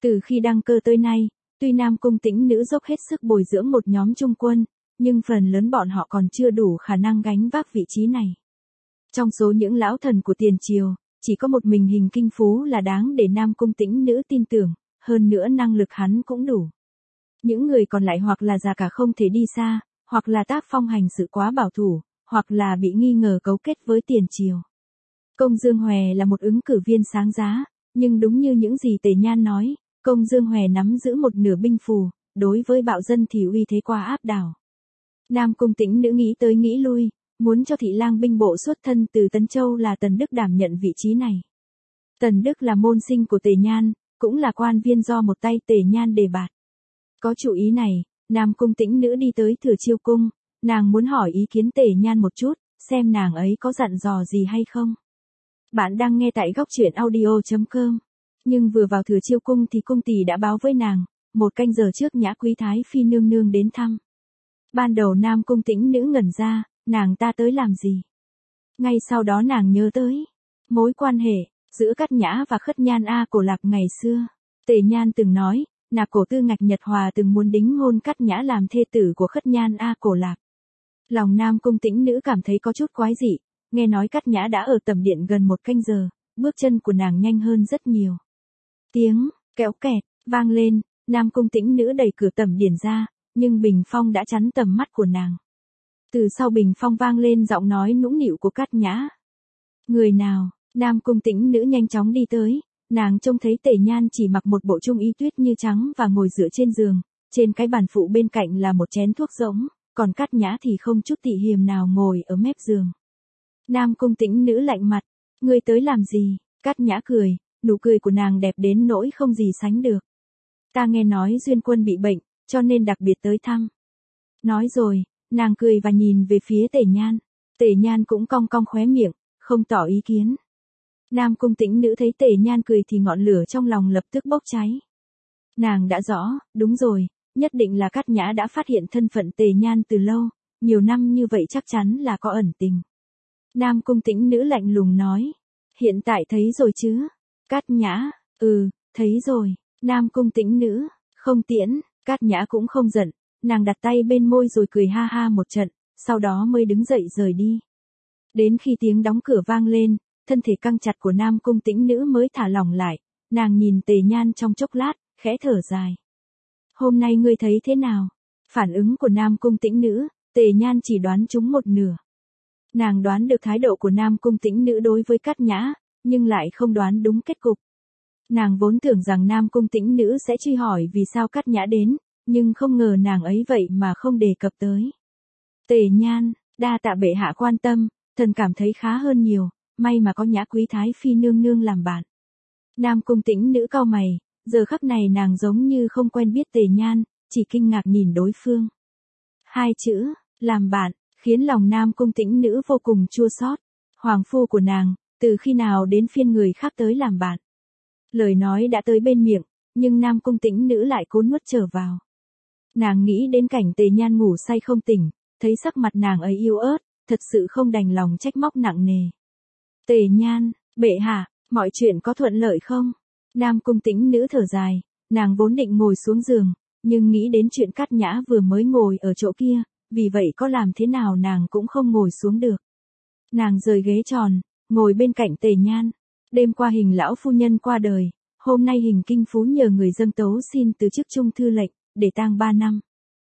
Từ khi đăng cơ tới nay, tuy Nam Cung Tĩnh Nữ dốc hết sức bồi dưỡng một nhóm trung quân, nhưng phần lớn bọn họ còn chưa đủ khả năng gánh vác vị trí này. Trong số những lão thần của tiền triều, chỉ có một mình Hình Kinh Phú là đáng để Nam Cung Tĩnh Nữ tin tưởng, hơn nữa năng lực hắn cũng đủ. Những người còn lại hoặc là già cả không thể đi xa, hoặc là tác phong hành sự quá bảo thủ, hoặc là bị nghi ngờ cấu kết với tiền triều. Công Dương Hòe là một ứng cử viên sáng giá, nhưng đúng như những gì Tề Nhan nói, Công Dương Hòe nắm giữ một nửa binh phù, đối với bạo dân thì uy thế quá áp đảo. Nam Cung Tĩnh Nữ nghĩ tới nghĩ lui, muốn cho thị lang binh bộ xuất thân từ Tấn Châu là Tần Đức đảm nhận vị trí này. Tần Đức là môn sinh của Tề Nhan, cũng là quan viên do một tay Tề Nhan đề bạt. Có chủ ý này, Nam Cung Tĩnh Nữ đi tới Thừa Chiêu cung, nàng muốn hỏi ý kiến Tề Nhan một chút, xem nàng ấy có dặn dò gì hay không. Bạn đang nghe tại góc truyện audio.com. Nhưng vừa vào Thừa Chiêu cung thì cung tỷ đã báo với nàng, một canh giờ trước Nhã Quý Thái Phi nương nương đến thăm. Ban đầu Nam Cung Tĩnh Nữ ngẩn ra, nàng ta tới làm gì? Ngay sau đó nàng nhớ tới mối quan hệ giữa Cát Nhã và Khất Nhan A Cổ Lạc ngày xưa. Tề Nhan từng nói, Nạp Cổ Tư Ngạch Nhật Hòa từng muốn đính hôn Cát Nhã làm thê tử của Khất Nhan A Cổ Lạc. Lòng Nam Cung Tĩnh Nữ cảm thấy có chút quái dị, nghe nói Cát Nhã đã ở tầm điện gần một canh giờ, bước chân của nàng nhanh hơn rất nhiều. Tiếng kéo kẹt vang lên, Nam Cung Tĩnh Nữ đẩy cửa tầm điện ra, nhưng bình phong đã chắn tầm mắt của nàng. Từ sau bình phong vang lên giọng nói nũng nịu của Cát Nhã. Người nào? Nam Cung Tĩnh Nữ nhanh chóng đi tới, nàng trông thấy Tề Nhan chỉ mặc một bộ trung y tuyết như trắng và ngồi dựa trên giường, trên cái bàn phụ bên cạnh là một chén thuốc rỗng, còn Cát Nhã thì không chút tị hiềm nào ngồi ở mép giường. Nam Cung Tĩnh Nữ lạnh mặt, ngươi tới làm gì? Cát Nhã cười, nụ cười của nàng đẹp đến nỗi không gì sánh được. Ta nghe nói Duyên Quân bị bệnh, cho nên đặc biệt tới thăm. Nói rồi, nàng cười và nhìn về phía Tề Nhan. Tề Nhan cũng cong cong khóe miệng, không tỏ ý kiến. Nam Cung Tĩnh Nữ thấy Tề Nhan cười thì ngọn lửa trong lòng lập tức bốc cháy. Nàng đã rõ, đúng rồi, nhất định là Cát Nhã đã phát hiện thân phận Tề Nhan từ lâu, nhiều năm như vậy chắc chắn là có ẩn tình. Nam Cung Tĩnh Nữ lạnh lùng nói, hiện tại thấy rồi chứ? Cát Nhã, thấy rồi. Nam Cung Tĩnh Nữ, không tiễn. Cát Nhã cũng không giận, nàng đặt tay bên môi rồi cười ha ha một trận, sau đó mới đứng dậy rời đi. Đến khi tiếng đóng cửa vang lên, thân thể căng chặt của Nam Cung Tĩnh Nữ mới thả lỏng lại, nàng nhìn Tề Nhan trong chốc lát, khẽ thở dài. Hôm nay ngươi thấy thế nào? Phản ứng của Nam Cung Tĩnh Nữ, Tề Nhan chỉ đoán trúng một nửa. Nàng đoán được thái độ của Nam Cung Tĩnh Nữ đối với Cát Nhã, nhưng lại không đoán đúng kết cục. Nàng vốn tưởng rằng Nam Cung Tĩnh Nữ sẽ truy hỏi vì sao Cát Nhã đến, nhưng không ngờ nàng ấy vậy mà không đề cập tới. Tề Nhan, đa tạ bệ hạ quan tâm, thần cảm thấy khá hơn nhiều, may mà có Nhã Quý Thái Phi nương nương làm bạn. Nam Cung Tĩnh Nữ cau mày, giờ khắc này nàng giống như không quen biết Tề Nhan, chỉ kinh ngạc nhìn đối phương. Hai chữ, làm bạn, khiến lòng Nam Cung Tĩnh Nữ vô cùng chua xót. Hoàng phu của nàng, từ khi nào đến phiên người khác tới làm bạn? Lời nói đã tới bên miệng, nhưng Nam Cung Tĩnh Nữ lại cố nuốt trở vào. Nàng nghĩ đến cảnh Tề Nhan ngủ say không tỉnh, thấy sắc mặt nàng ấy yếu ớt, thật sự không đành lòng trách móc nặng nề. Tề Nhan, bệ hạ, mọi chuyện có thuận lợi không? Nam Cung Tĩnh Nữ thở dài, nàng vốn định ngồi xuống giường, nhưng nghĩ đến chuyện Cát Nhã vừa mới ngồi ở chỗ kia, vì vậy có làm thế nào nàng cũng không ngồi xuống được. Nàng rời ghế tròn, ngồi bên cạnh Tề Nhan. Đêm qua Hình lão phu nhân qua đời, hôm nay Hình Kinh Phú nhờ người dâng tấu xin từ chức trung thư lệnh, để tang 3 năm.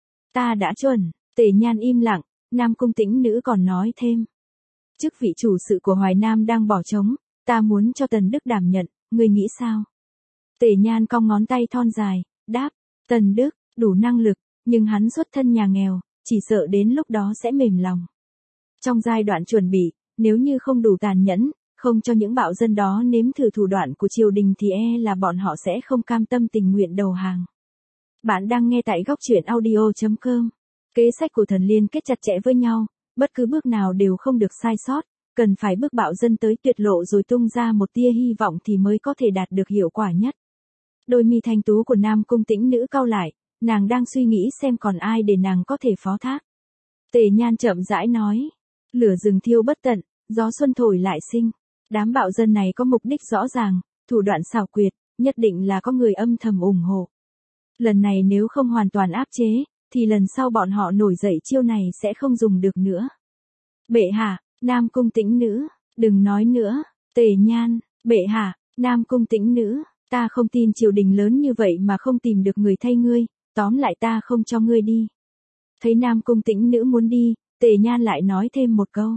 Ta đã chuẩn. Tề Nhan im lặng, Nam Cung Tĩnh Nữ còn nói thêm. Chức vị chủ sự của Hoài Nam đang bỏ trống, ta muốn cho Tần Đức đảm nhận, ngươi nghĩ sao? Tề Nhan cong ngón tay thon dài, đáp, Tần Đức, đủ năng lực, nhưng hắn xuất thân nhà nghèo, chỉ sợ đến lúc đó sẽ mềm lòng. Trong giai đoạn chuẩn bị, nếu như không đủ tàn nhẫn, không cho những bạo dân đó nếm thử thủ đoạn của triều đình thì là bọn họ sẽ không cam tâm tình nguyện đầu hàng. Bạn đang nghe tại góc truyện audio.com. Kế sách của thần liên kết chặt chẽ với nhau, bất cứ bước nào đều không được sai sót, cần phải bước bạo dân tới tuyệt lộ rồi tung ra một tia hy vọng thì mới có thể đạt được hiệu quả nhất. Đôi mi thanh tú của Nam Cung Tĩnh Nữ cau lại, nàng đang suy nghĩ xem còn ai để nàng có thể phó thác. Tề Nhan chậm rãi nói, lửa rừng thiêu bất tận, gió xuân thổi lại sinh. Đám bạo dân này có mục đích rõ ràng, thủ đoạn xảo quyệt, nhất định là có người âm thầm ủng hộ. Lần này nếu không hoàn toàn áp chế, thì lần sau bọn họ nổi dậy chiêu này sẽ không dùng được nữa. Bệ hạ, Nam Cung Tĩnh Nữ, đừng nói nữa. Tề Nhan, bệ hạ, Nam Cung Tĩnh Nữ, ta không tin triều đình lớn như vậy mà không tìm được người thay ngươi, tóm lại ta không cho ngươi đi. Thấy Nam Cung Tĩnh Nữ muốn đi, Tề Nhan lại nói thêm một câu.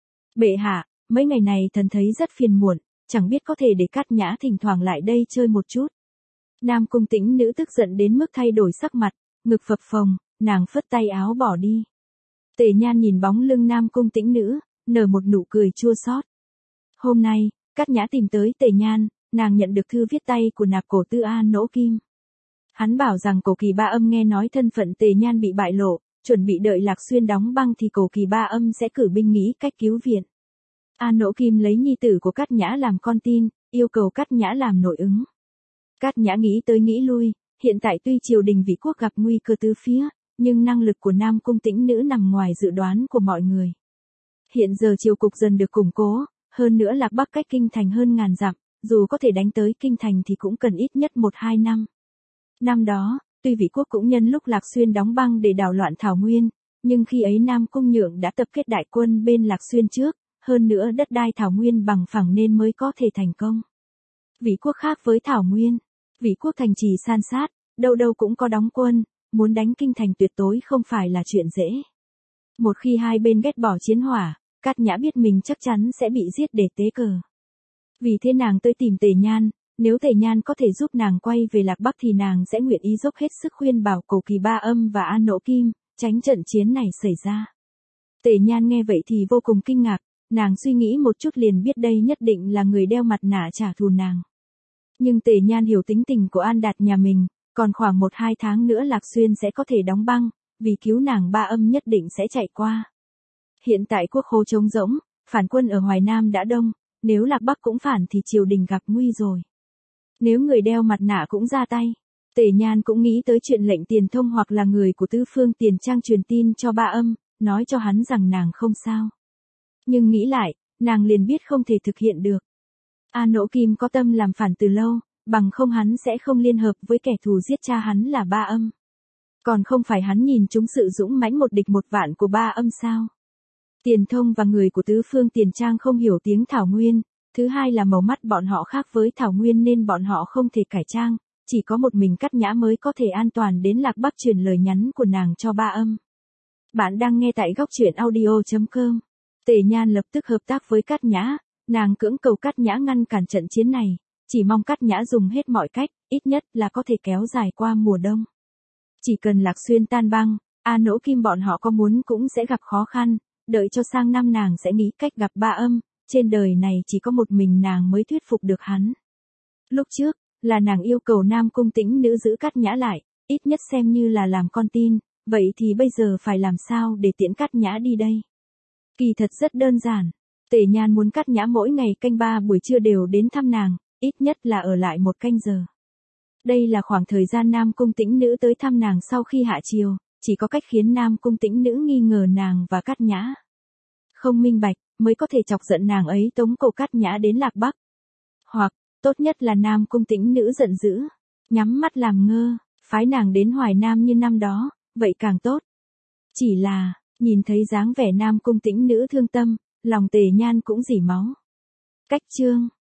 Bệ hạ, mấy ngày này thần thấy rất phiền muộn, chẳng biết có thể để Cát Nhã thỉnh thoảng lại đây chơi một chút. Nam Cung Tĩnh Nữ tức giận đến mức thay đổi sắc mặt, ngực phập phồng, nàng phất tay áo bỏ đi. Tề Nhan nhìn bóng lưng Nam Cung Tĩnh Nữ, nở một nụ cười chua xót. Hôm nay, Cát Nhã tìm tới Tề Nhan, nàng nhận được thư viết tay của nạp cổ tư A Nỗ Kim. Hắn bảo rằng Cổ Kỳ Ba Âm nghe nói thân phận Tề Nhan bị bại lộ, chuẩn bị đợi Lạc Xuyên đóng băng thì Cổ Kỳ Ba Âm sẽ cử binh nghĩ cách cứu viện. A Nỗ Kim lấy nhi tử của Cát Nhã làm con tin, yêu cầu Cát Nhã làm nội ứng. Cát Nhã nghĩ tới nghĩ lui, hiện tại tuy triều đình Vĩ quốc gặp nguy cơ tứ phía, nhưng năng lực của Nam Cung Tĩnh Nữ nằm ngoài dự đoán của mọi người. Hiện giờ triều cục dần được củng cố, hơn nữa Lạc Bắc cách kinh thành hơn ngàn dặm, dù có thể đánh tới kinh thành thì cũng cần ít nhất 1-2 năm. Năm đó, tuy Vĩ quốc cũng nhân lúc Lạc Xuyên đóng băng để đảo loạn Thảo Nguyên, nhưng khi ấy Nam Cung Nhượng đã tập kết đại quân bên Lạc Xuyên trước, hơn nữa đất đai Thảo Nguyên bằng phẳng nên mới có thể thành công. Vĩ quốc khác với Thảo Nguyên, Vĩ quốc thành trì san sát, đâu đâu cũng có đóng quân, muốn đánh kinh thành tuyệt đối không phải là chuyện dễ. Một khi hai bên ghét bỏ chiến hỏa, Cát Nhã biết mình chắc chắn sẽ bị giết để tế cờ. Vì thế nàng tới tìm Tề Nhan, nếu Tề Nhan có thể giúp nàng quay về Lạc Bắc thì nàng sẽ nguyện ý dốc hết sức khuyên bảo Cổ Kỳ Ba Âm và An Nỗ Kim, tránh trận chiến này xảy ra. Tề Nhan nghe vậy thì vô cùng kinh ngạc, nàng suy nghĩ một chút liền biết đây nhất định là người đeo mặt nạ trả thù nàng. Nhưng Tề Nhan hiểu tính tình của An Đạt nhà mình, còn khoảng 1-2 tháng nữa Lạc Xuyên sẽ có thể đóng băng, vì cứu nàng Ba Âm nhất định sẽ chạy qua. Hiện tại quốc khố trống rỗng, phản quân ở Hoài Nam đã đông, nếu Lạc Bắc cũng phản thì triều đình gặp nguy rồi. Nếu người đeo mặt nạ cũng ra tay, Tề Nhan cũng nghĩ tới chuyện lệnh Tiền Thông hoặc là người của Tứ Phương Tiền Trang truyền tin cho Ba Âm, nói cho hắn rằng nàng không sao. Nhưng nghĩ lại, nàng liền biết không thể thực hiện được. A Nỗ Kim có tâm làm phản từ lâu, bằng không hắn sẽ không liên hợp với kẻ thù giết cha hắn là Ba Âm. Còn không phải hắn nhìn chúng sự dũng mãnh một địch một vạn của Ba Âm sao? Tiền Thông và người của Tứ Phương Tiền Trang không hiểu tiếng Thảo Nguyên, thứ hai là màu mắt bọn họ khác với Thảo Nguyên nên bọn họ không thể cải trang, chỉ có một mình Cát Nhã mới có thể an toàn đến Lạc Bắc truyền lời nhắn của nàng cho Ba Âm. Bạn đang nghe tại góc truyện audio.com. Tề Nhan lập tức hợp tác với Cát Nhã, nàng cưỡng cầu Cát Nhã ngăn cản trận chiến này, chỉ mong Cát Nhã dùng hết mọi cách, ít nhất là có thể kéo dài qua mùa đông. Chỉ cần Lạc Xuyên tan băng, A Nỗ Kim bọn họ có muốn cũng sẽ gặp khó khăn, đợi cho sang năm nàng sẽ nghĩ cách gặp Ba Âm, trên đời này chỉ có một mình nàng mới thuyết phục được hắn. Lúc trước, là nàng yêu cầu Nam Cung Tĩnh Nữ giữ Cát Nhã lại, ít nhất xem như là làm con tin, vậy thì bây giờ phải làm sao để tiễn Cát Nhã đi đây? Kỳ thật rất đơn giản, Tề Nhan muốn Cát Nhã mỗi ngày canh 3 buổi trưa đều đến thăm nàng, ít nhất là ở lại 1 canh giờ. Đây là khoảng thời gian Nam Cung Tĩnh Nữ tới thăm nàng sau khi hạ triều, chỉ có cách khiến Nam Cung Tĩnh Nữ nghi ngờ nàng và Cát Nhã không minh bạch, mới có thể chọc giận nàng ấy tống cổ Cát Nhã đến Lạc Bắc. Hoặc, tốt nhất là Nam Cung Tĩnh Nữ giận dữ, nhắm mắt làm ngơ, phái nàng đến Hoài Nam như năm đó, vậy càng tốt. Chỉ là, nhìn thấy dáng vẻ Nam Cung Tĩnh Nữ thương tâm, lòng Tề Nhan cũng rỉ máu. Cách chương